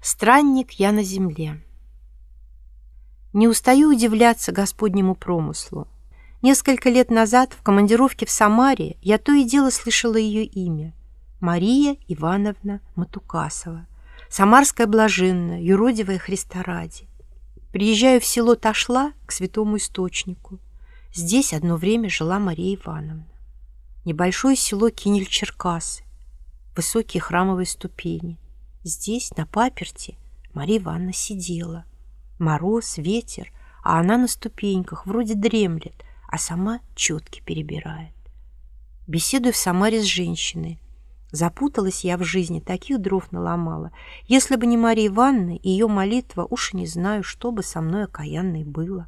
Странник я на земле. Не устаю удивляться Господнему промыслу. Несколько лет назад в командировке в Самаре я то и дело слышала ее имя. Мария Ивановна Матукасова. Самарская блаженная, юродивая Христа ради. Приезжаю в село Ташла к святому источнику. Здесь одно время жила Мария Ивановна. Небольшое село Кинель-Черкасы. Высокие храмовые ступени. Здесь, на паперти, Мария Ивановна сидела. Мороз, ветер, а она на ступеньках, вроде дремлет, а сама четки перебирает. Беседую в Самаре с женщиной. Запуталась я в жизни, таких дров наломала. Если бы не Мария Ивановна и ее молитва, уж не знаю, что бы со мной окаянной было.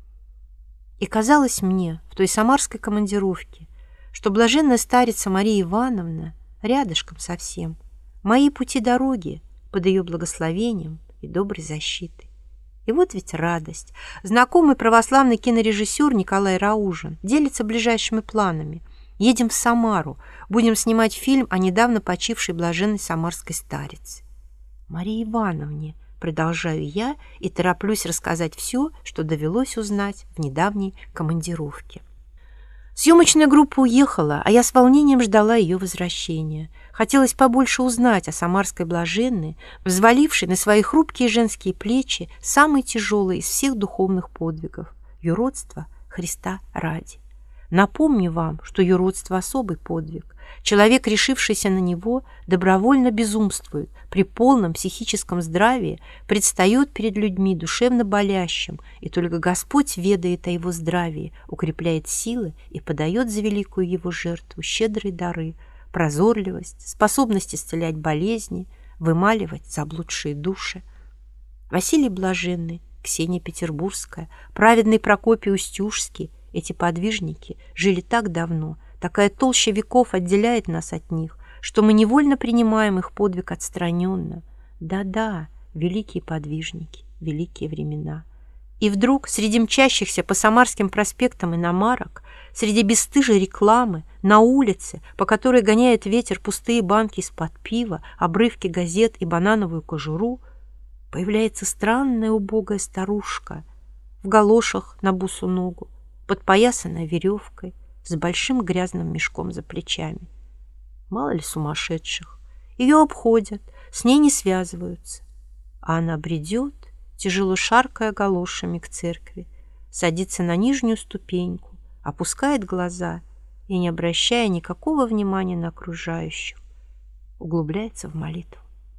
И казалось мне в той самарской командировке, что блаженная старица Мария Ивановна рядышком совсем, мои пути дороги под ее благословением и доброй защитой. И вот ведь радость. Знакомый православный кинорежиссер Николай Раужин делится ближайшими планами. Едем в Самару, будем снимать фильм о недавно почившей блаженной самарской старице. Марии Ивановне, продолжаю я и тороплюсь рассказать все, что довелось узнать в недавней командировке. Съемочная группа уехала, а я с волнением ждала ее возвращения. Хотелось побольше узнать о самарской блаженной, взвалившей на свои хрупкие женские плечи самый тяжелый из всех духовных подвигов – юродство Христа ради. Напомню вам, что юродство – особый подвиг. Человек, решившийся на него, добровольно безумствует, при полном психическом здравии предстает перед людьми душевно болящим, и только Господь ведает о его здравии, укрепляет силы и подает за великую его жертву щедрые дары, прозорливость, способность исцелять болезни, вымаливать заблудшие души. Василий Блаженный, Ксения Петербургская, праведный Прокопий Устюжский – эти подвижники жили так давно, такая толща веков отделяет нас от них, что мы невольно принимаем их подвиг отстраненно. Да-да, великие подвижники, великие времена. И вдруг среди мчащихся по Самарским проспектам иномарок, среди бесстыжей рекламы, на улице, по которой гоняет ветер пустые банки из-под пива, обрывки газет и банановую кожуру, появляется странная убогая старушка в галошах на босу ногу, подпоясанная веревкой, с большим грязным мешком за плечами. Мало ли сумасшедших. Ее обходят, с ней не связываются. А она бредет, тяжело шаркая галошами к церкви, садится на нижнюю ступеньку, опускает глаза и, не обращая никакого внимания на окружающих, углубляется в молитву.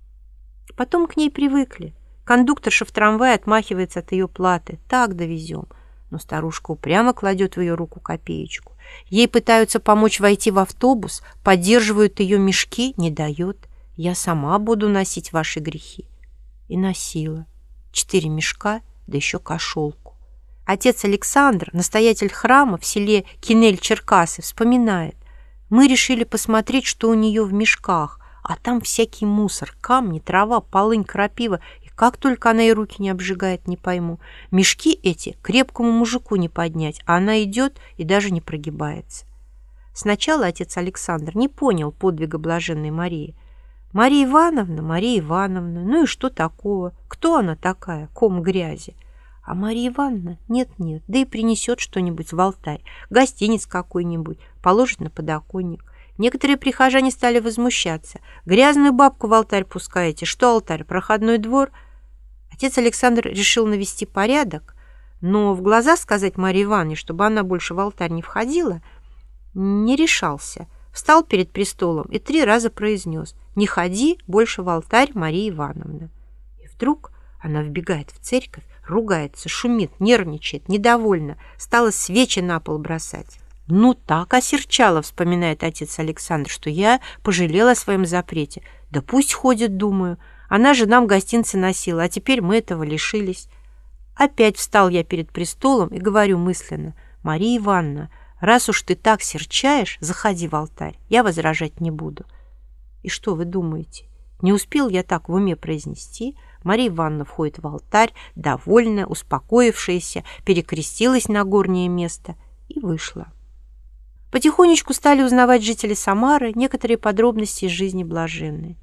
Потом к ней привыкли. Кондукторша в трамвае отмахивается от ее платы. Так довезем. Но старушка упрямо кладет в ее руку копеечку. Ей пытаются помочь войти в автобус, поддерживают ее мешки, не дает. Я сама буду носить ваши грехи. И носила. 4 мешка, да еще кошелку. Отец Александр, настоятель храма в селе Кинель-Черкасы, вспоминает. Мы решили посмотреть, что у нее в мешках, а там всякий мусор, камни, трава, полынь, крапива. Как только она и руки не обжигает, не пойму. Мешки эти крепкому мужику не поднять, а она идет и даже не прогибается. Сначала отец Александр не понял подвига блаженной Марии. Мария Ивановна, ну и что такого? Кто она такая? Ком грязи. А Мария Ивановна нет-нет, да и принесет что-нибудь в алтарь, гостиниц какой-нибудь, положит на подоконник. Некоторые прихожане стали возмущаться. Грязную бабку в алтарь пускаете. Что алтарь? Проходной двор? Отец Александр решил навести порядок, но в глаза сказать Марии Ивановне, чтобы она больше в алтарь не входила, не решался. Встал перед престолом и 3 раза произнес: «Не ходи больше в алтарь, Мария Ивановна». И вдруг она вбегает в церковь, ругается, шумит, нервничает, недовольна, стала свечи на пол бросать. «Ну так осерчала», — вспоминает отец Александр, «что я пожалела о своем запрете. Да пусть ходит, думаю. Она же нам гостинцы носила, а теперь мы этого лишились». Опять встал я перед престолом и говорю мысленно: «Мария Ивановна, раз уж ты так серчаешь, заходи в алтарь, я возражать не буду». И что вы думаете? Не успел я так в уме произнести, Мария Ивановна входит в алтарь, довольная, успокоившаяся, перекрестилась на горнее место и вышла. Потихонечку стали узнавать жители Самары некоторые подробности из жизни блаженной.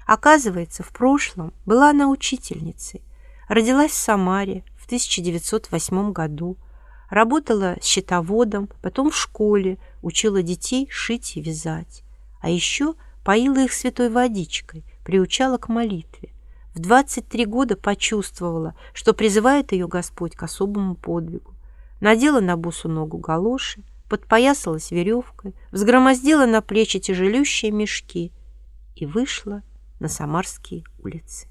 Оказывается, в прошлом была она учительницей. Родилась в Самаре в 1908 году. Работала счетоводом, потом в школе, учила детей шить и вязать. А еще поила их святой водичкой, приучала к молитве. В 23 года почувствовала, что призывает ее Господь к особому подвигу. Надела на босу ногу галоши, подпоясалась веревкой, взгромоздила на плечи тяжелющие мешки и вышла на Самарские улицы.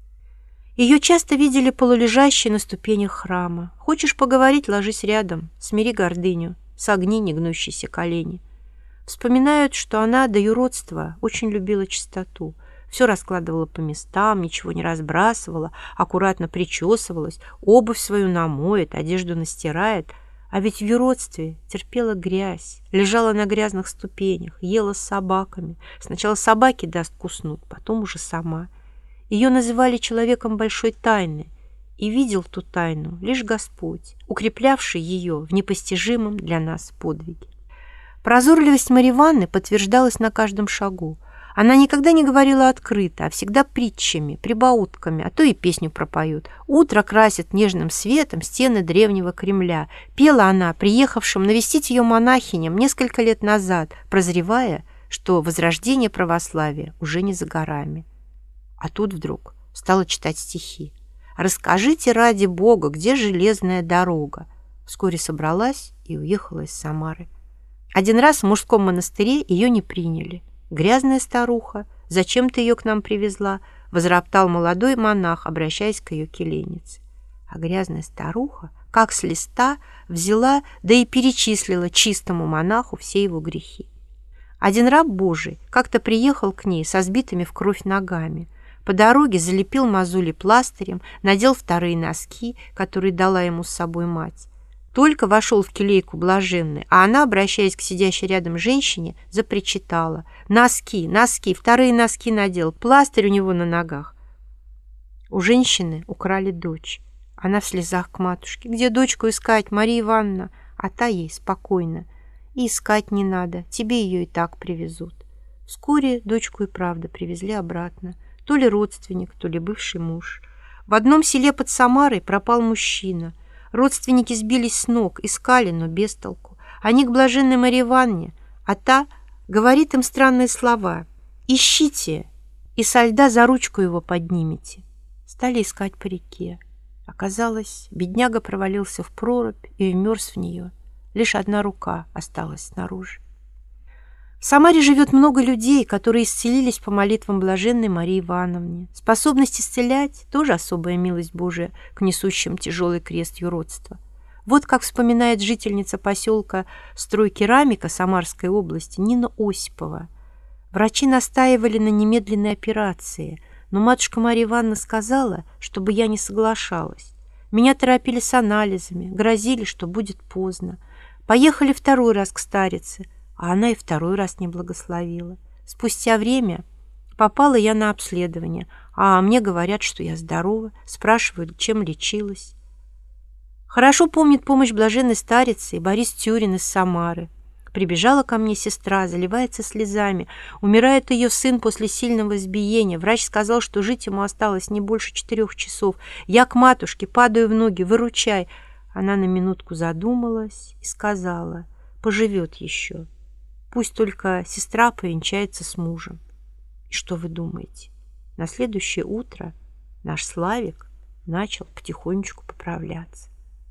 Ее часто видели полулежащей на ступенях храма. Хочешь поговорить — ложись рядом, смири гордыню, согни негнущиеся колени. Вспоминают, что она до юродства очень любила чистоту. Все раскладывала по местам, ничего не разбрасывала, аккуратно причесывалась, обувь свою намоет, одежду настирает. А ведь в юродстве терпела грязь, лежала на грязных ступенях, ела с собаками. Сначала собаке даст куснуть, потом уже сама. Ее называли человеком большой тайны, и видел ту тайну лишь Господь, укреплявший ее в непостижимом для нас подвиге. Прозорливость Марьи Ивановны подтверждалась на каждом шагу. Она никогда не говорила открыто, а всегда притчами, прибаутками, а то и песню пропоют. Утро красит нежным светом стены древнего Кремля. Пела она приехавшим навестить ее монахиням несколько лет назад, прозревая, что возрождение православия уже не за горами. А тут вдруг стала читать стихи. «Расскажите ради Бога, где железная дорога?» Вскоре собралась и уехала из Самары. Один раз в мужском монастыре ее не приняли. «Грязная старуха, зачем ты ее к нам привезла?» — возроптал молодой монах, обращаясь к ее келейнице. А грязная старуха, как с листа, взяла, да и перечислила чистому монаху все его грехи. Один раб Божий как-то приехал к ней со сбитыми в кровь ногами. По дороге залепил мозоли пластырем, надел вторые носки, которые дала ему с собой мать. Только вошел в келейку блаженный, а она, обращаясь к сидящей рядом женщине, запричитала: «Носки, носки, вторые носки надел, пластырь у него на ногах». У женщины украли дочь. Она в слезах к матушке: «Где дочку искать, Марья Ивановна?» А та ей спокойно: «И искать не надо, тебе ее и так привезут». Вскоре дочку и правда привезли обратно. То ли родственник, то ли бывший муж. В одном селе под Самарой пропал мужчина. Родственники сбились с ног, искали, но без толку. Они к блаженной Марье Ивановне, а та говорит им странные слова: «Ищите, и со льда за ручку его поднимете». Стали искать по реке. Оказалось, бедняга провалился в прорубь и вмерз в нее. Лишь одна рука осталась снаружи. В Самаре живет много людей, которые исцелились по молитвам блаженной Марии Ивановне. Способность исцелять – тоже особая милость Божия к несущим тяжелый крест юродства. Вот как вспоминает жительница поселка Стройкерамика Самарской области Нина Осипова. Врачи настаивали на немедленной операции, но матушка Марья Ивановна сказала, чтобы я не соглашалась. Меня торопили с анализами, грозили, что будет поздно. Поехали второй раз к старице, а она и второй раз не благословила. Спустя время попала я на обследование, а мне говорят, что я здорова, спрашивают, чем лечилась. Хорошо помнит помощь блаженной старицы и Борис Тюрин из Самары. Прибежала ко мне сестра, заливается слезами. Умирает ее сын после сильного избиения. Врач сказал, что жить ему осталось не больше 4 часов. Я к матушке, падаю в ноги: «Выручай». Она на минутку задумалась и сказала: «Поживет еще. Пусть только сестра повенчается с мужем». И что вы думаете? На следующее утро наш Славик начал потихонечку поправляться.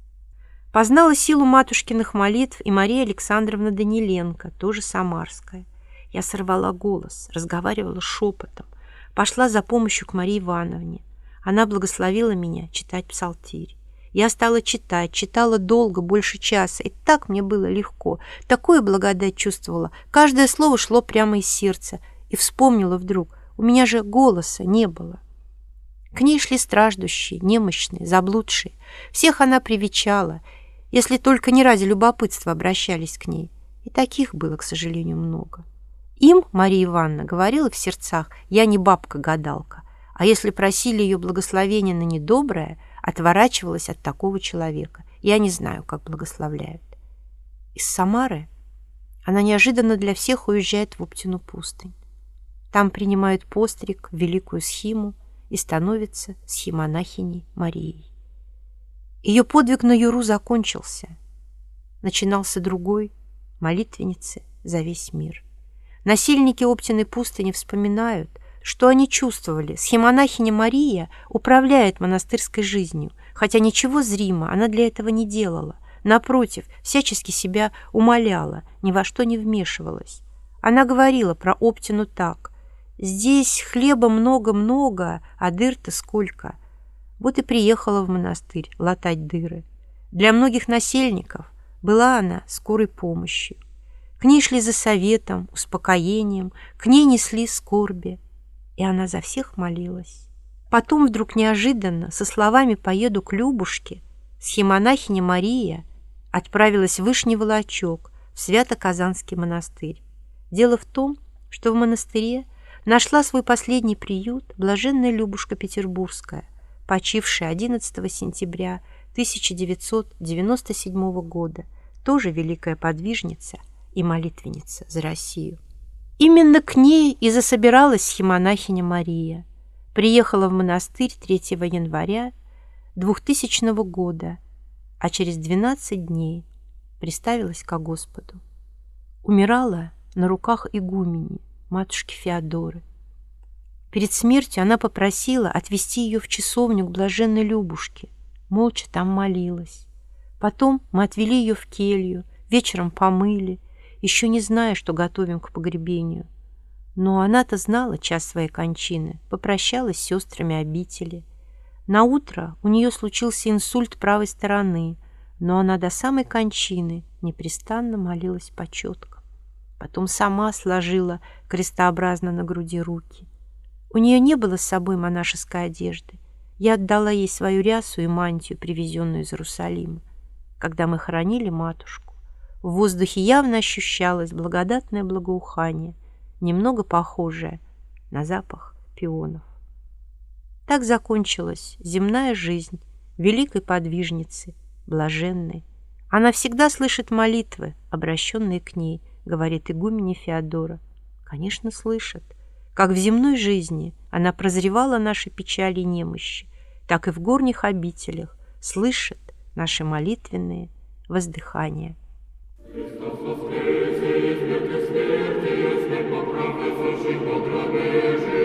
Познала силу матушкиных молитв и Мария Александровна Даниленко, тоже самарская. Я сорвала голос, разговаривала шепотом, пошла за помощью к Марии Ивановне. Она благословила меня читать псалтирь. Я стала читать, читала долго, больше часа, и так мне было легко, такую благодать чувствовала, каждое слово шло прямо из сердца, и вспомнила вдруг: у меня же голоса не было. К ней шли страждущие, немощные, заблудшие. Всех она привечала, если только не ради любопытства обращались к ней. И таких было, к сожалению, много. Им Мария Ивановна говорила в сердцах: я не бабка-гадалка, а если просили ее благословения на недоброе, отворачивалась от такого человека. Я не знаю, как благословляют. Из Самары она неожиданно для всех уезжает в Оптину пустынь. Там принимают постриг в великую схиму и становится схимонахиней Марией. Ее подвиг на Юру закончился. Начинался другой, молитвенницы за весь мир. Насельники Оптиной пустыни вспоминают, что они чувствовали. Схимонахиня Мария управляет монастырской жизнью, хотя ничего зримо она для этого не делала. Напротив, всячески себя умаляла, ни во что не вмешивалась. Она говорила про Оптину так: «Здесь хлеба много-много, а дыр-то сколько». Вот и приехала в монастырь латать дыры. Для многих насельников была она скорой помощью. К ней шли за советом, успокоением, к ней несли скорби. И она за всех молилась. Потом вдруг неожиданно, со словами «поеду к Любушке», схимонахиня Мария отправилась в Вышний Волочок, в Свято-Казанский монастырь. Дело в том, что в монастыре нашла свой последний приют блаженная Любушка Петербургская, почившая 11 сентября 1997 года, тоже великая подвижница и молитвенница за Россию. Именно к ней и засобиралась схимонахиня Мария. Приехала в монастырь 3 января 2000 года, а через 12 дней приставилась ко Господу. Умирала на руках игумени, матушки Феодоры. Перед смертью она попросила отвезти ее в часовню к блаженной Любушке. Молча там молилась. Потом мы отвели ее в келью, вечером помыли, еще не зная, что готовим к погребению. Но она-то знала час своей кончины, попрощалась с сестрами обители. Наутро у нее случился инсульт правой стороны, но она до самой кончины непрестанно молилась по четкам. Потом сама сложила крестообразно на груди руки. У нее не было с собой монашеской одежды. Я отдала ей свою рясу и мантию, привезенную из Иерусалима. Когда мы хоронили матушку, в воздухе явно ощущалось благодатное благоухание, немного похожее на запах пионов. Так закончилась земная жизнь великой подвижницы, блаженной. Она всегда слышит молитвы, обращенные к ней, говорит игуменя Феодора. Конечно, слышит. Как в земной жизни она прозревала наши печали и немощи, так и в горних обителях слышит наши молитвенные воздыхания. Христос воскресе, из мертвых смерти, смерть поправка, совершить подробежие.